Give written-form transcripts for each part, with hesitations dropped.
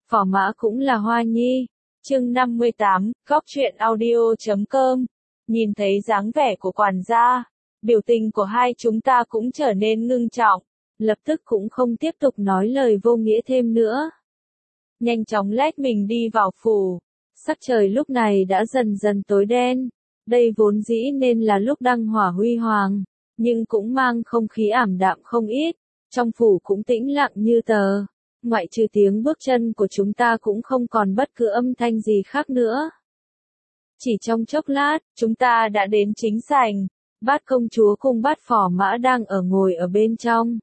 Phỏ Mã cũng là Hoa Nhi. Chương 58, góc truyện audio.com. Nhìn thấy dáng vẻ của quản gia, biểu tình của hai chúng ta cũng trở nên ngưng trọng, lập tức cũng không tiếp tục nói lời vô nghĩa thêm nữa. Nhanh chóng lách mình đi vào phủ. Sắc trời lúc này đã dần dần tối đen. Đây vốn dĩ nên là lúc đăng hỏa huy hoàng, nhưng cũng mang không khí ảm đạm không ít. Trong phủ cũng tĩnh lặng như tờ. Ngoại trừ tiếng bước chân của chúng ta cũng không còn bất cứ âm thanh gì khác nữa. Chỉ trong chốc lát, chúng ta đã đến chính sảnh. Bát công chúa cùng Bát Phỏ Mã đang ngồi ở bên trong.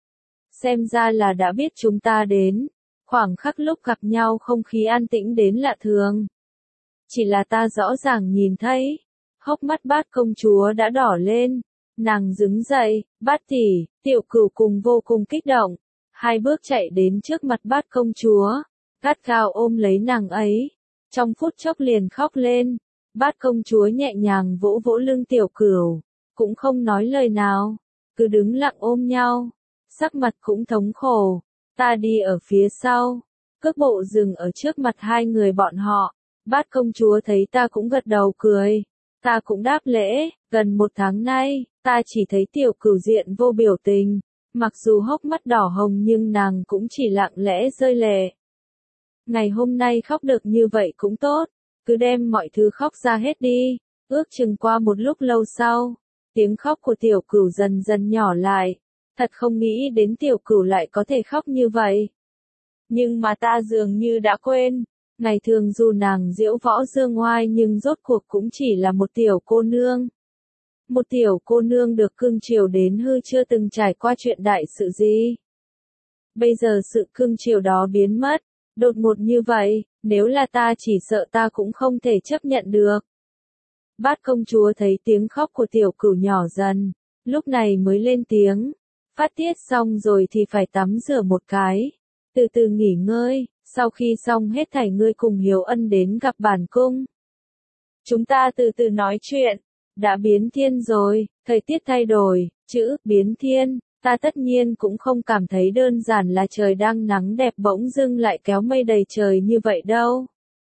Xem ra là đã biết chúng ta đến. Khoảng khắc lúc gặp nhau không khí an tĩnh đến lạ thường. Chỉ là ta rõ ràng nhìn thấy, hốc mắt Bát công chúa đã đỏ lên. Nàng đứng dậy, Bát tỷ, Tiểu Cửu cùng vô cùng kích động. Hai bước chạy đến trước mặt Bát công chúa, gắt gao ôm lấy nàng ấy. Trong phút chốc liền khóc lên. Bát công chúa nhẹ nhàng vỗ vỗ lưng Tiểu Cửu, cũng không nói lời nào, cứ đứng lặng ôm nhau, sắc mặt cũng thống khổ. Ta đi ở phía sau, cước bộ dừng ở trước mặt hai người bọn họ. Bát công chúa thấy ta cũng gật đầu cười, ta cũng đáp lễ. Gần một tháng nay, ta chỉ thấy Tiểu Cửu diện vô biểu tình, mặc dù hốc mắt đỏ hồng nhưng nàng cũng chỉ lặng lẽ rơi lệ. Ngày hôm nay khóc được như vậy cũng tốt, cứ đem mọi thứ khóc ra hết đi. Ước chừng qua một lúc lâu sau, tiếng khóc của Tiểu Cửu dần dần nhỏ lại. Thật không nghĩ đến Tiểu Cửu lại có thể khóc như vậy. Nhưng mà ta dường như đã quên, ngày thường dù nàng diễu võ dương oai nhưng rốt cuộc cũng chỉ là một tiểu cô nương. Một tiểu cô nương được cưng chiều đến hư chưa từng trải qua chuyện đại sự gì. Bây giờ sự cưng chiều đó biến mất, đột ngột như vậy, nếu là ta chỉ sợ ta cũng không thể chấp nhận được. Bát công chúa thấy tiếng khóc của Tiểu Cửu nhỏ dần, lúc này mới lên tiếng. Phát tiết xong rồi thì phải tắm rửa một cái, từ từ nghỉ ngơi, sau khi xong hết thảy ngươi cùng Hiếu Ân đến gặp bản cung. Chúng ta từ từ nói chuyện. Đã biến thiên rồi, thời tiết thay đổi, chữ biến thiên, ta tất nhiên cũng không cảm thấy đơn giản là trời đang nắng đẹp bỗng dưng lại kéo mây đầy trời như vậy đâu.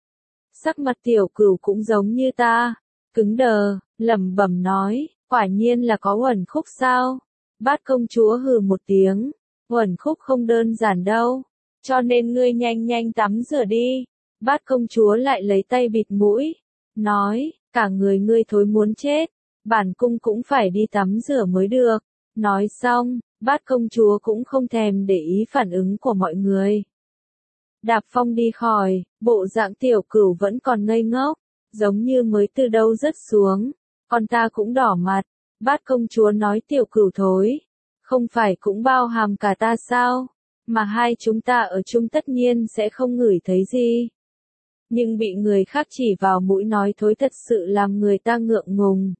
Sắc mặt Tiểu Cửu cũng giống như ta, cứng đờ, lẩm bẩm nói, quả nhiên là có uẩn khúc sao? Bát công chúa hừ một tiếng, uẩn khúc không đơn giản đâu, cho nên ngươi nhanh nhanh tắm rửa đi. Bát công chúa lại lấy tay bịt mũi, nói, cả người ngươi thối muốn chết, bản cung cũng phải đi tắm rửa mới được. Nói xong, Bát công chúa cũng không thèm để ý phản ứng của mọi người. Đạp phong đi khỏi, bộ dạng Tiểu Cửu vẫn còn ngây ngốc, giống như mới từ đâu rớt xuống, còn ta cũng đỏ mặt. Bát công chúa nói Tiểu Cửu thối, không phải cũng bao hàm cả ta sao, mà hai chúng ta ở chung tất nhiên sẽ không ngửi thấy gì. Nhưng bị người khác chỉ vào mũi nói thối thật sự làm người ta ngượng ngùng.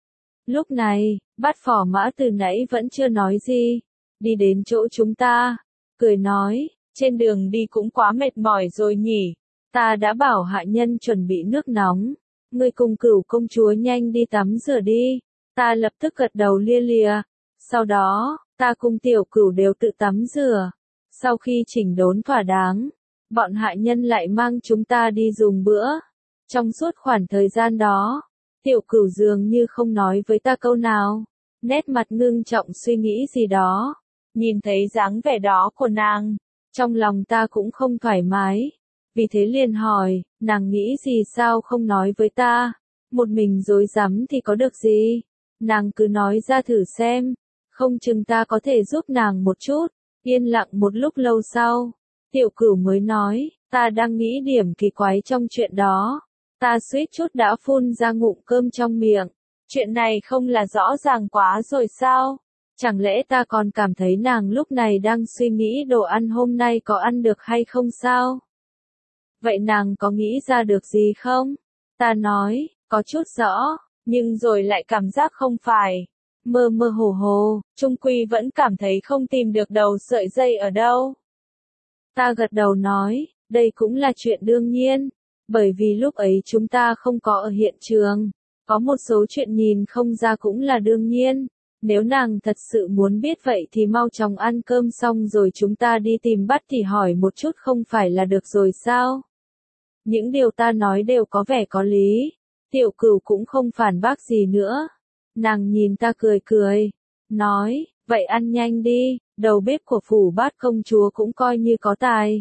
Lúc này, Bát Phỏ Mã từ nãy vẫn chưa nói gì, đi đến chỗ chúng ta, cười nói, trên đường đi cũng quá mệt mỏi rồi nhỉ, ta đã bảo hạ nhân chuẩn bị nước nóng, ngươi cùng Cửu công chúa nhanh đi tắm rửa đi. Ta lập tức gật đầu lia lịa, sau đó, ta cùng Tiểu Cửu đều tự tắm rửa. Sau khi chỉnh đốn thỏa đáng, bọn hạ nhân lại mang chúng ta đi dùng bữa. Trong suốt khoảng thời gian đó, Tiểu Cửu dường như không nói với ta câu nào, nét mặt ngưng trọng suy nghĩ gì đó. Nhìn thấy dáng vẻ đó của nàng, trong lòng ta cũng không thoải mái, vì thế liền hỏi, nàng nghĩ gì sao không nói với ta, một mình rối rắm thì có được gì. Nàng cứ nói ra thử xem, không chừng ta có thể giúp nàng một chút. Yên lặng một lúc lâu sau, Tiểu Cửu mới nói, ta đang nghĩ điểm kỳ quái trong chuyện đó. Ta suýt chút đã phun ra ngụm cơm trong miệng. Chuyện này không là rõ ràng quá rồi sao? Chẳng lẽ ta còn cảm thấy nàng lúc này đang suy nghĩ đồ ăn hôm nay có ăn được hay không sao? Vậy nàng có nghĩ ra được gì không? Ta nói, có chút rõ. Nhưng rồi lại cảm giác không phải. Mơ mơ hồ hồ, chung quy vẫn cảm thấy không tìm được đầu sợi dây ở đâu. Ta gật đầu nói, đây cũng là chuyện đương nhiên, bởi vì lúc ấy chúng ta không có ở hiện trường. Có một số chuyện nhìn không ra cũng là đương nhiên. Nếu nàng thật sự muốn biết vậy thì mau chóng ăn cơm xong rồi chúng ta đi tìm Bát Tỷ hỏi một chút không phải là được rồi sao? Những điều ta nói đều có vẻ có lý. Tiểu Cửu cũng không phản bác gì nữa. Nàng nhìn ta cười cười, nói, vậy ăn nhanh đi, đầu bếp của phủ Bát công chúa cũng coi như có tài.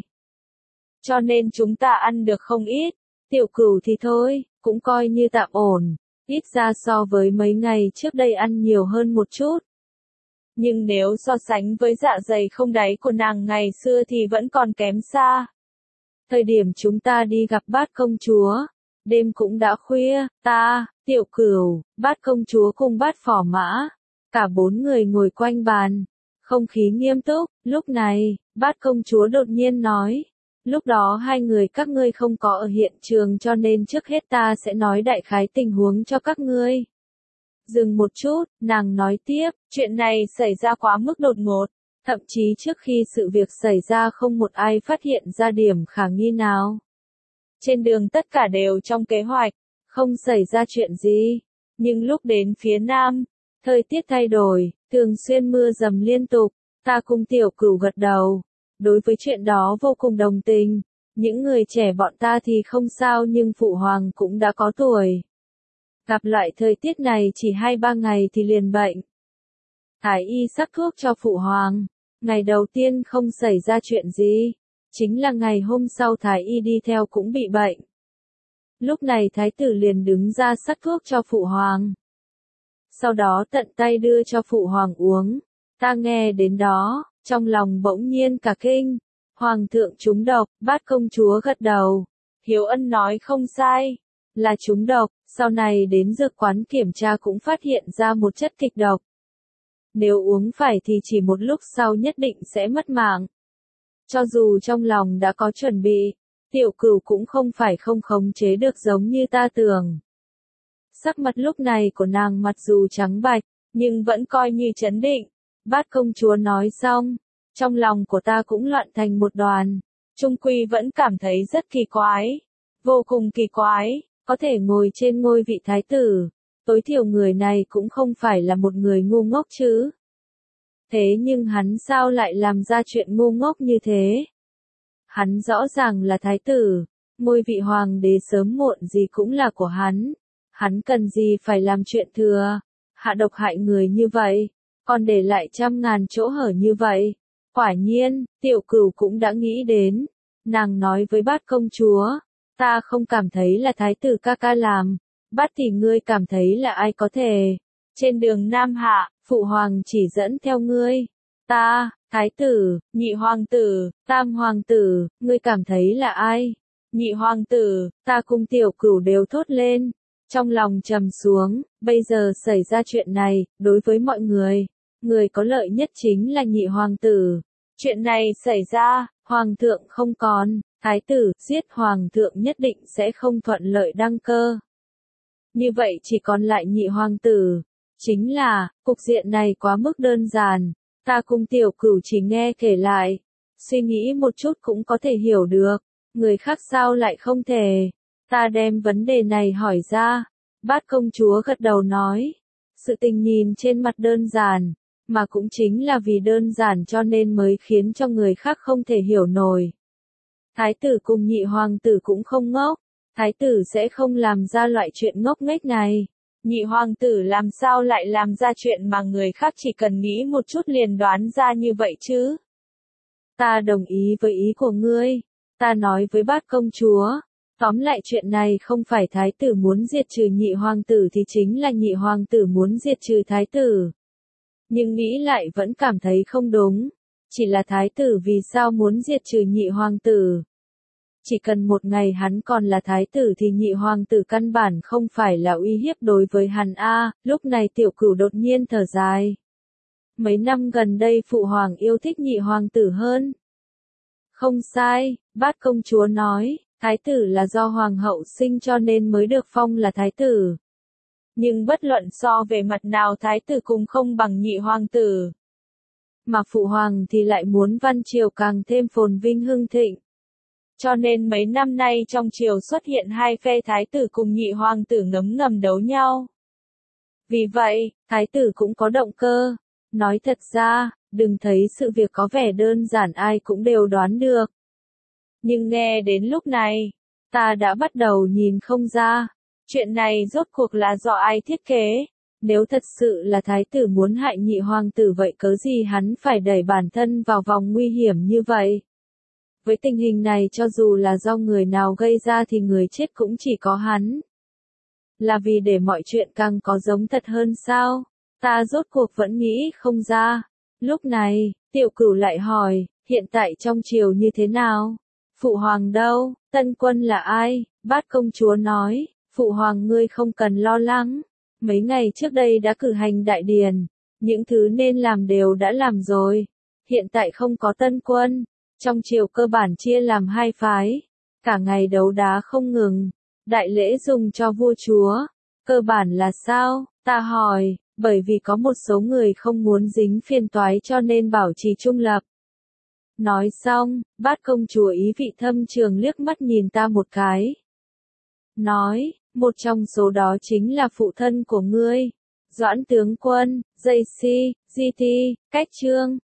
Cho nên chúng ta ăn được không ít, Tiểu Cửu thì thôi, cũng coi như tạm ổn, ít ra so với mấy ngày trước đây ăn nhiều hơn một chút. Nhưng nếu so sánh với dạ dày không đáy của nàng ngày xưa thì vẫn còn kém xa. Thời điểm chúng ta đi gặp Bát công chúa, đêm cũng đã khuya, ta, Tiểu Cửu, Bát công chúa cùng Bát phò mã, cả 4 người ngồi quanh bàn, không khí nghiêm túc. Lúc này, Bát công chúa đột nhiên nói, lúc đó hai người các ngươi không có ở hiện trường cho nên trước hết ta sẽ nói đại khái tình huống cho các ngươi. Dừng một chút, nàng nói tiếp, chuyện này xảy ra quá mức đột ngột, thậm chí trước khi sự việc xảy ra không một ai phát hiện ra điểm khả nghi nào. Trên đường tất cả đều trong kế hoạch, không xảy ra chuyện gì. Nhưng lúc đến phía nam, thời tiết thay đổi, thường xuyên mưa dầm liên tục, ta cùng Tiểu Cửu gật đầu. Đối với chuyện đó vô cùng đồng tình, những người trẻ bọn ta thì không sao nhưng phụ hoàng cũng đã có tuổi. Gặp loại thời tiết này chỉ 2-3 ngày thì liền bệnh. Thái y sắc thuốc cho phụ hoàng, ngày đầu tiên không xảy ra chuyện gì, chính là ngày hôm sau Thái y đi theo cũng bị bệnh. Lúc này Thái tử liền đứng ra sắc thuốc cho phụ hoàng. Sau đó tận tay đưa cho phụ hoàng uống, ta nghe đến đó, trong lòng bỗng nhiên cả kinh, hoàng thượng trúng độc, Bát công chúa gật đầu, Hiếu Ân nói không sai, là trúng độc, sau này đến dược quán kiểm tra cũng phát hiện ra một chất kịch độc. Nếu uống phải thì chỉ một lúc sau nhất định sẽ mất mạng. Cho dù trong lòng đã có chuẩn bị, Tiểu Cửu cũng không phải không khống chế được giống như ta tưởng. Sắc mặt lúc này của nàng mặc dù trắng bạch, nhưng vẫn coi như trấn định. Bát công chúa nói xong, trong lòng của ta cũng loạn thành một đoàn, trung quy vẫn cảm thấy rất kỳ quái, vô cùng kỳ quái, có thể ngồi trên ngôi vị thái tử, tối thiểu người này cũng không phải là một người ngu ngốc chứ. Thế nhưng hắn sao lại làm ra chuyện ngu ngốc như thế? Hắn rõ ràng là thái tử, ngôi vị hoàng đế sớm muộn gì cũng là của hắn cần gì phải làm chuyện thừa, hạ độc hại người như vậy, còn để lại trăm ngàn chỗ hở như vậy. Quả nhiên, Tiểu Cửu cũng đã nghĩ đến, nàng nói với Bát công chúa, ta không cảm thấy là thái tử ca ca làm, Bát tỷ ngươi cảm thấy là ai có thể. Trên đường Nam Hạ, phụ hoàng chỉ dẫn theo ngươi, ta, thái tử, nhị hoàng tử, tam hoàng tử, ngươi cảm thấy là ai? Nhị hoàng tử, ta cùng Tiểu Cửu đều thốt lên, trong lòng trầm xuống, bây giờ xảy ra chuyện này, đối với mọi người, người có lợi nhất chính là nhị hoàng tử. Chuyện này xảy ra, hoàng thượng không còn, thái tử giết hoàng thượng nhất định sẽ không thuận lợi đăng cơ. Như vậy chỉ còn lại nhị hoàng tử. Chính là, cục diện này quá mức đơn giản, ta cùng Tiểu Cửu chỉ nghe kể lại, suy nghĩ một chút cũng có thể hiểu được, người khác sao lại không thể. Ta đem vấn đề này hỏi ra, Bát công chúa gật đầu nói, sự tình nhìn trên mặt đơn giản, mà cũng chính là vì đơn giản cho nên mới khiến cho người khác không thể hiểu nổi. Thái tử cùng nhị hoàng tử cũng không ngốc, thái tử sẽ không làm ra loại chuyện ngốc nghếch này. Nhị hoàng tử làm sao lại làm ra chuyện mà người khác chỉ cần nghĩ một chút liền đoán ra như vậy chứ? Ta đồng ý với ý của ngươi, ta nói với Bát công chúa, tóm lại chuyện này không phải thái tử muốn diệt trừ nhị hoàng tử thì chính là nhị hoàng tử muốn diệt trừ thái tử. Nhưng nghĩ lại vẫn cảm thấy không đúng, chỉ là thái tử vì sao muốn diệt trừ nhị hoàng tử? Chỉ cần một ngày hắn còn là thái tử thì nhị hoàng tử căn bản không phải là uy hiếp đối với hắn a. Lúc này Tiểu Cửu đột nhiên thở dài. Mấy năm gần đây phụ hoàng yêu thích nhị hoàng tử hơn. Không sai, Bát công chúa nói, thái tử là do hoàng hậu sinh cho nên mới được phong là thái tử. Nhưng bất luận so về mặt nào thái tử cũng không bằng nhị hoàng tử. Mà phụ hoàng thì lại muốn văn triều càng thêm phồn vinh hưng thịnh. Cho nên mấy năm nay trong triều xuất hiện hai phe thái tử cùng nhị hoàng tử ngấm ngầm đấu nhau. Vì vậy, thái tử cũng có động cơ. Nói thật ra, đừng thấy sự việc có vẻ đơn giản ai cũng đều đoán được. Nhưng nghe đến lúc này, ta đã bắt đầu nhìn không ra. Chuyện này rốt cuộc là do ai thiết kế? Nếu thật sự là thái tử muốn hại nhị hoàng tử vậy cớ gì hắn phải đẩy bản thân vào vòng nguy hiểm như vậy? Với tình hình này cho dù là do người nào gây ra thì người chết cũng chỉ có hắn. Là vì để mọi chuyện càng có giống thật hơn sao? Ta rốt cuộc vẫn nghĩ không ra. Lúc này, Tiểu Cửu lại hỏi, hiện tại trong triều như thế nào? Phụ hoàng đâu? Tân quân là ai? Bát công chúa nói, phụ hoàng ngươi không cần lo lắng. Mấy ngày trước đây đã cử hành đại điển. Những thứ nên làm đều đã làm rồi. Hiện tại không có tân quân. Trong triều cơ bản chia làm hai phái. Cả ngày đấu đá không ngừng. Đại lễ dùng cho vua chúa. Cơ bản là sao? Ta hỏi, bởi vì có một số người không muốn dính phiền toái cho nên bảo trì trung lập. Nói xong, Bát công chúa ý vị thâm trường liếc mắt nhìn ta một cái. Nói, một trong số đó chính là phụ thân của ngươi. Doãn tướng quân, dây si, di ti, cách trương.